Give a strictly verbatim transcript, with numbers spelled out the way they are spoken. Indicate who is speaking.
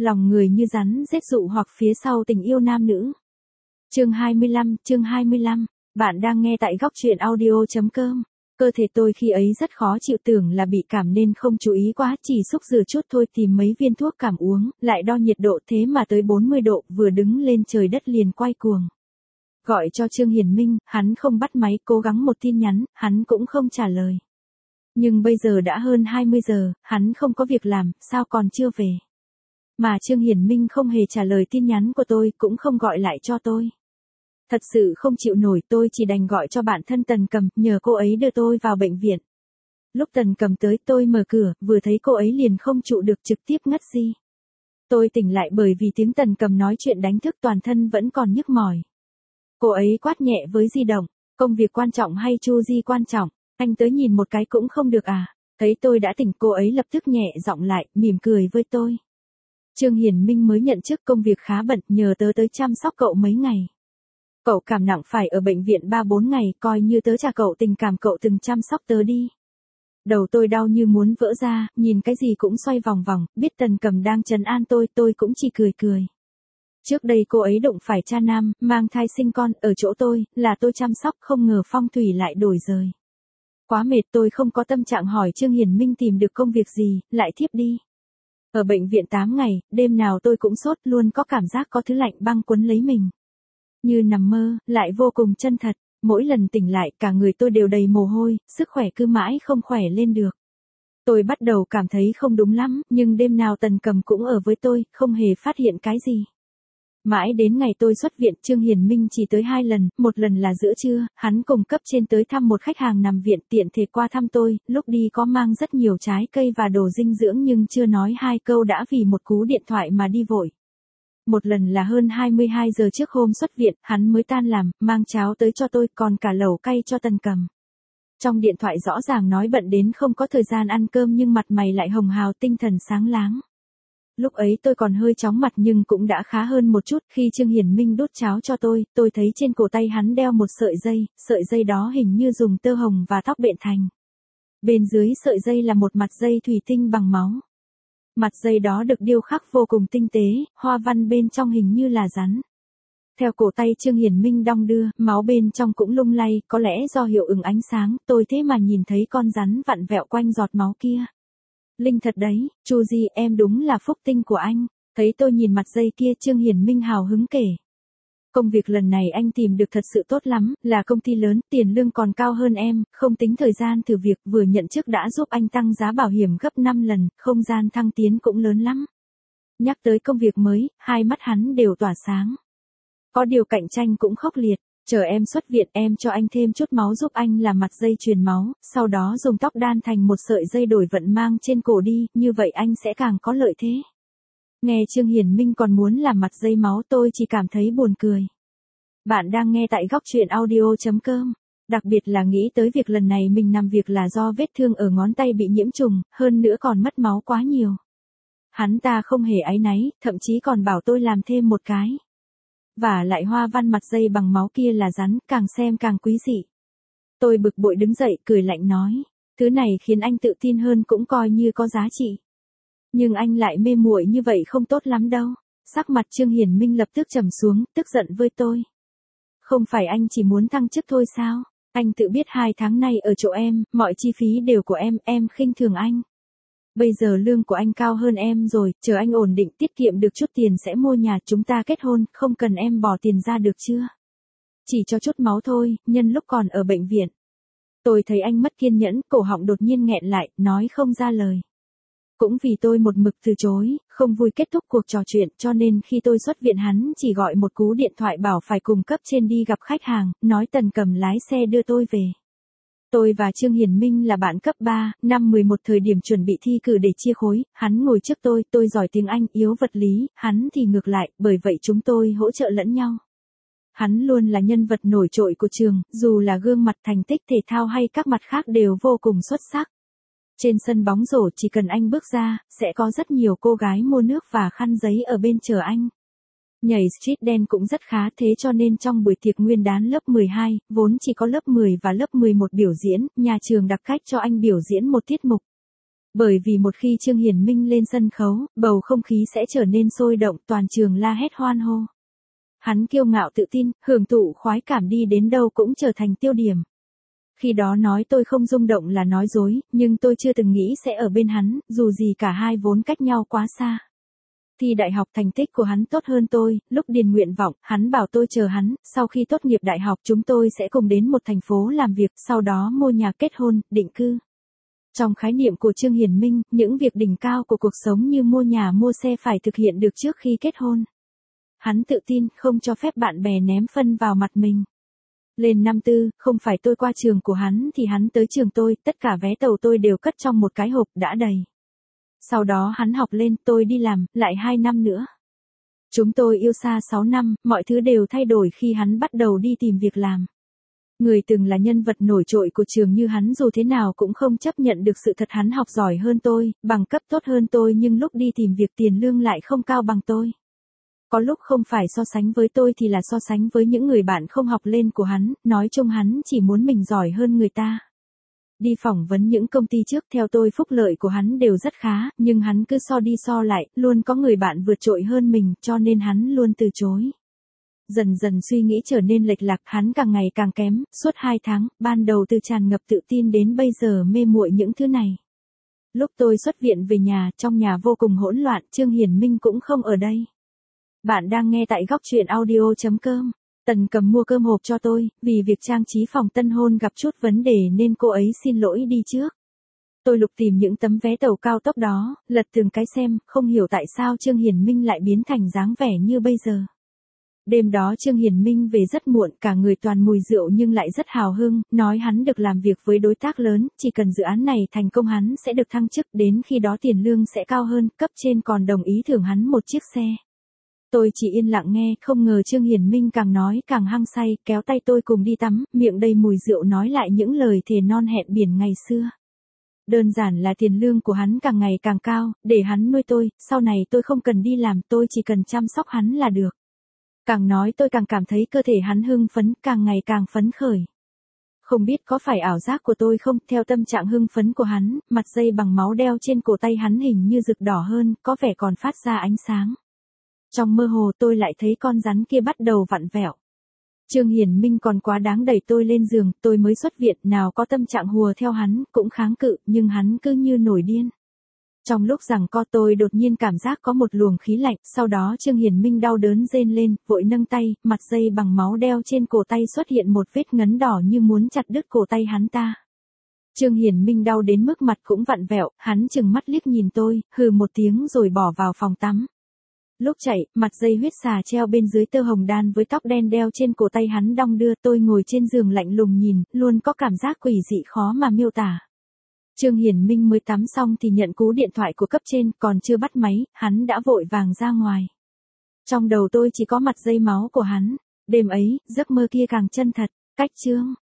Speaker 1: Lòng người như rắn rết dụ hoặc phía sau tình yêu nam nữ. Chương hai mươi lăm, chương hai mươi lăm, bạn đang nghe tại góc truyện audio.com. Cơ thể tôi khi ấy rất khó chịu, tưởng là bị cảm nên không chú ý quá, chỉ xúc rửa chút thôi, tìm mấy viên thuốc cảm uống, lại đo nhiệt độ thế mà tới bốn mươi độ, vừa đứng lên trời đất liền quay cuồng. Gọi cho Trương Hiền Minh, hắn không bắt máy, cố gắng một tin nhắn, hắn cũng không trả lời. Nhưng bây giờ đã hơn hai mươi giờ, hắn không có việc làm, sao còn chưa về. Mà Trương Hiền Minh không hề trả lời tin nhắn của tôi, cũng không gọi lại cho tôi. Thật sự không chịu nổi, tôi chỉ đành gọi cho bạn thân Tần Cầm, nhờ cô ấy đưa tôi vào bệnh viện. Lúc Tần Cầm tới, tôi mở cửa, vừa thấy cô ấy liền không trụ được, trực tiếp ngất đi. Tôi tỉnh lại bởi vì tiếng Tần Cầm nói chuyện đánh thức, toàn thân vẫn còn nhức mỏi. Cô ấy quát nhẹ với di động, công việc quan trọng hay Chu Di quan trọng, anh tới nhìn một cái cũng không được à? Thấy tôi đã tỉnh, cô ấy lập tức nhẹ giọng lại, mỉm cười với tôi. Trương Hiền Minh mới nhận chức, công việc khá bận, nhờ tớ tới chăm sóc cậu mấy ngày. Cậu cảm nặng phải ở bệnh viện ba bốn ngày, coi như tớ trả cậu tình cảm cậu từng chăm sóc tớ đi. Đầu tôi đau như muốn vỡ ra, nhìn cái gì cũng xoay vòng vòng, biết Tần Cầm đang trấn an tôi, tôi cũng chỉ cười cười. Trước đây cô ấy đụng phải cha nam, mang thai sinh con, ở chỗ tôi, là tôi chăm sóc, không ngờ phong thủy lại đổi rời. Quá mệt, tôi không có tâm trạng hỏi Trương Hiền Minh tìm được công việc gì, lại thiếp đi. Ở bệnh viện tám ngày, đêm nào tôi cũng sốt, luôn có cảm giác có thứ lạnh băng quấn lấy mình. Như nằm mơ, lại vô cùng chân thật, mỗi lần tỉnh lại cả người tôi đều đầy mồ hôi, sức khỏe cứ mãi không khỏe lên được. Tôi bắt đầu cảm thấy không đúng lắm, nhưng đêm nào Tần Cầm cũng ở với tôi, không hề phát hiện cái gì. Mãi đến ngày tôi xuất viện, Trương Hiền Minh chỉ tới hai lần, một lần là giữa trưa, hắn cùng cấp trên tới thăm một khách hàng nằm viện, tiện thể qua thăm tôi, lúc đi có mang rất nhiều trái cây và đồ dinh dưỡng nhưng chưa nói hai câu đã vì một cú điện thoại mà đi vội. Một lần là hơn hai mươi hai giờ trước hôm xuất viện, hắn mới tan làm, mang cháo tới cho tôi, còn cả lẩu cay cho Tần Cầm. Trong điện thoại rõ ràng nói bận đến không có thời gian ăn cơm nhưng mặt mày lại hồng hào, tinh thần sáng láng. Lúc ấy tôi còn hơi chóng mặt nhưng cũng đã khá hơn một chút, khi Trương Hiền Minh đút cháo cho tôi, tôi thấy trên cổ tay hắn đeo một sợi dây, sợi dây đó hình như dùng tơ hồng và tóc bện thành. Bên dưới sợi dây là một mặt dây thủy tinh bằng máu. Mặt dây đó được điêu khắc vô cùng tinh tế, hoa văn bên trong hình như là rắn. Theo cổ tay Trương Hiền Minh đong đưa, máu bên trong cũng lung lay, có lẽ do hiệu ứng ánh sáng, tôi thế mà nhìn thấy con rắn vặn vẹo quanh giọt máu kia. Linh thật đấy, Chu Di, em đúng là phúc tinh của anh. Thấy tôi nhìn mặt dây kia, Trương Hiền Minh hào hứng kể. Công việc lần này anh tìm được thật sự tốt lắm, là công ty lớn, tiền lương còn cao hơn em, không tính thời gian thử việc, vừa nhận chức đã giúp anh tăng giá bảo hiểm gấp năm lần, không gian thăng tiến cũng lớn lắm. Nhắc tới công việc mới, hai mắt hắn đều tỏa sáng. Có điều cạnh tranh cũng khốc liệt. Chờ em xuất viện, em cho anh thêm chút máu giúp anh làm mặt dây truyền máu, sau đó dùng tóc đan thành một sợi dây đổi vận mang trên cổ đi, như vậy anh sẽ càng có lợi thế. Nghe Trương Hiền Minh còn muốn làm mặt dây máu, tôi chỉ cảm thấy buồn cười. Bạn đang nghe tại góc truyện audio.com. Đặc biệt là nghĩ tới việc lần này mình nằm việc là do vết thương ở ngón tay bị nhiễm trùng, hơn nữa còn mất máu quá nhiều. Hắn ta không hề áy náy, thậm chí còn bảo tôi làm thêm một cái. Và lại hoa văn mặt dây bằng máu kia là rắn, càng xem càng quý dị. Tôi bực bội đứng dậy, cười lạnh nói, thứ này khiến anh tự tin hơn cũng coi như có giá trị. Nhưng anh lại mê muội như vậy không tốt lắm đâu. Sắc mặt Trương Hiền Minh lập tức trầm xuống, tức giận với tôi. Không phải anh chỉ muốn thăng chức thôi sao? Anh tự biết hai tháng nay ở chỗ em, mọi chi phí đều của em, em khinh thường anh. Bây giờ lương của anh cao hơn em rồi, chờ anh ổn định tiết kiệm được chút tiền sẽ mua nhà, chúng ta kết hôn, không cần em bỏ tiền ra được chưa? Chỉ cho chút máu thôi, nhân lúc còn ở bệnh viện. Tôi thấy anh mất kiên nhẫn, cổ họng đột nhiên nghẹn lại, nói không ra lời. Cũng vì tôi một mực từ chối, không vui kết thúc cuộc trò chuyện, cho nên khi tôi xuất viện hắn chỉ gọi một cú điện thoại bảo phải cùng cấp trên đi gặp khách hàng, nói Tần Cầm lái xe đưa tôi về. Tôi và Trương Hiền Minh là bạn cấp ba, năm mười một thời điểm chuẩn bị thi cử để chia khối, hắn ngồi trước tôi, tôi giỏi tiếng Anh, yếu vật lý, hắn thì ngược lại, bởi vậy chúng tôi hỗ trợ lẫn nhau. Hắn luôn là nhân vật nổi trội của trường, dù là gương mặt thành tích thể thao hay các mặt khác đều vô cùng xuất sắc. Trên sân bóng rổ chỉ cần anh bước ra, sẽ có rất nhiều cô gái mua nước và khăn giấy ở bên chờ anh. Nhảy street dance cũng rất khá, thế cho nên trong buổi tiệc nguyên đán lớp mười hai, vốn chỉ có lớp mười và lớp mười một biểu diễn, nhà trường đặc cách cho anh biểu diễn một tiết mục. Bởi vì một khi Trương Hiển Minh lên sân khấu, bầu không khí sẽ trở nên sôi động, toàn trường la hét hoan hô. Hắn kiêu ngạo tự tin, hưởng thụ khoái cảm, đi đến đâu cũng trở thành tiêu điểm. Khi đó nói tôi không rung động là nói dối, nhưng tôi chưa từng nghĩ sẽ ở bên hắn, dù gì cả hai vốn cách nhau quá xa. Thi đại học thành tích của hắn tốt hơn tôi, lúc điền nguyện vọng, hắn bảo tôi chờ hắn, sau khi tốt nghiệp đại học chúng tôi sẽ cùng đến một thành phố làm việc, sau đó mua nhà, kết hôn, định cư. Trong khái niệm của Trương Hiển Minh, những việc đỉnh cao của cuộc sống như mua nhà mua xe phải thực hiện được trước khi kết hôn. Hắn tự tin, không cho phép bạn bè ném phân vào mặt mình. Lên năm tư, không phải tôi qua trường của hắn thì hắn tới trường tôi, tất cả vé tàu tôi đều cất trong một cái hộp đã đầy. Sau đó hắn học lên, tôi đi làm, lại hai năm nữa. Chúng tôi yêu xa sáu năm, mọi thứ đều thay đổi khi hắn bắt đầu đi tìm việc làm. Người từng là nhân vật nổi trội của trường như hắn dù thế nào cũng không chấp nhận được sự thật hắn học giỏi hơn tôi, bằng cấp tốt hơn tôi, nhưng lúc đi tìm việc tiền lương lại không cao bằng tôi. Có lúc không phải so sánh với tôi thì là so sánh với những người bạn không học lên của hắn, nói chung hắn chỉ muốn mình giỏi hơn người ta. Đi phỏng vấn những công ty trước, theo tôi phúc lợi của hắn đều rất khá, nhưng hắn cứ so đi so lại, luôn có người bạn vượt trội hơn mình, cho nên hắn luôn từ chối. Dần dần suy nghĩ trở nên lệch lạc, hắn càng ngày càng kém, suốt hai tháng, ban đầu từ tràn ngập tự tin đến bây giờ mê muội những thứ này. Lúc tôi xuất viện về nhà, trong nhà vô cùng hỗn loạn, Trương Hiển Minh cũng không ở đây. Bạn đang nghe tại góc truyện audio.com. Tần Cầm mua cơm hộp cho tôi, vì việc trang trí phòng tân hôn gặp chút vấn đề nên cô ấy xin lỗi đi trước. Tôi lục tìm những tấm vé tàu cao tốc đó, lật từng cái xem, không hiểu tại sao Trương Hiển Minh lại biến thành dáng vẻ như bây giờ. Đêm đó Trương Hiển Minh về rất muộn, cả người toàn mùi rượu nhưng lại rất hào hứng, nói hắn được làm việc với đối tác lớn, chỉ cần dự án này thành công hắn sẽ được thăng chức, đến khi đó tiền lương sẽ cao hơn, cấp trên còn đồng ý thưởng hắn một chiếc xe. Tôi chỉ yên lặng nghe, không ngờ Trương Hiển Minh càng nói càng hăng say, kéo tay tôi cùng đi tắm, miệng đầy mùi rượu nói lại những lời thề non hẹn biển ngày xưa. Đơn giản là tiền lương của hắn càng ngày càng cao, để hắn nuôi tôi, sau này tôi không cần đi làm, tôi chỉ cần chăm sóc hắn là được. Càng nói tôi càng cảm thấy cơ thể hắn hưng phấn, càng ngày càng phấn khởi. Không biết có phải ảo giác của tôi không, theo tâm trạng hưng phấn của hắn, mặt dây bằng máu đeo trên cổ tay hắn hình như rực đỏ hơn, có vẻ còn phát ra ánh sáng. Trong mơ hồ tôi lại thấy con rắn kia bắt đầu vặn vẹo. Trương Hiển Minh còn quá đáng, đẩy tôi lên giường, tôi mới xuất viện, nào có tâm trạng hùa theo hắn, cũng kháng cự, nhưng hắn cứ như nổi điên. Trong lúc giằng co tôi đột nhiên cảm giác có một luồng khí lạnh, sau đó Trương Hiển Minh đau đớn rên lên, vội nâng tay, mặt dây bằng máu đeo trên cổ tay xuất hiện một vết ngấn đỏ như muốn chặt đứt cổ tay hắn ta. Trương Hiển Minh đau đến mức mặt cũng vặn vẹo, hắn trừng mắt liếc nhìn tôi, hừ một tiếng rồi bỏ vào phòng tắm. Lúc chạy, mặt dây huyết xà treo bên dưới tơ hồng đan với tóc đen đeo trên cổ tay hắn đong đưa, tôi ngồi trên giường lạnh lùng nhìn, luôn có cảm giác quỷ dị khó mà miêu tả. Trương Hiển Minh mới tắm xong thì nhận cú điện thoại của cấp trên, còn chưa bắt máy, hắn đã vội vàng ra ngoài. Trong đầu tôi chỉ có mặt dây máu của hắn, đêm ấy, giấc mơ kia càng chân thật, cách chương.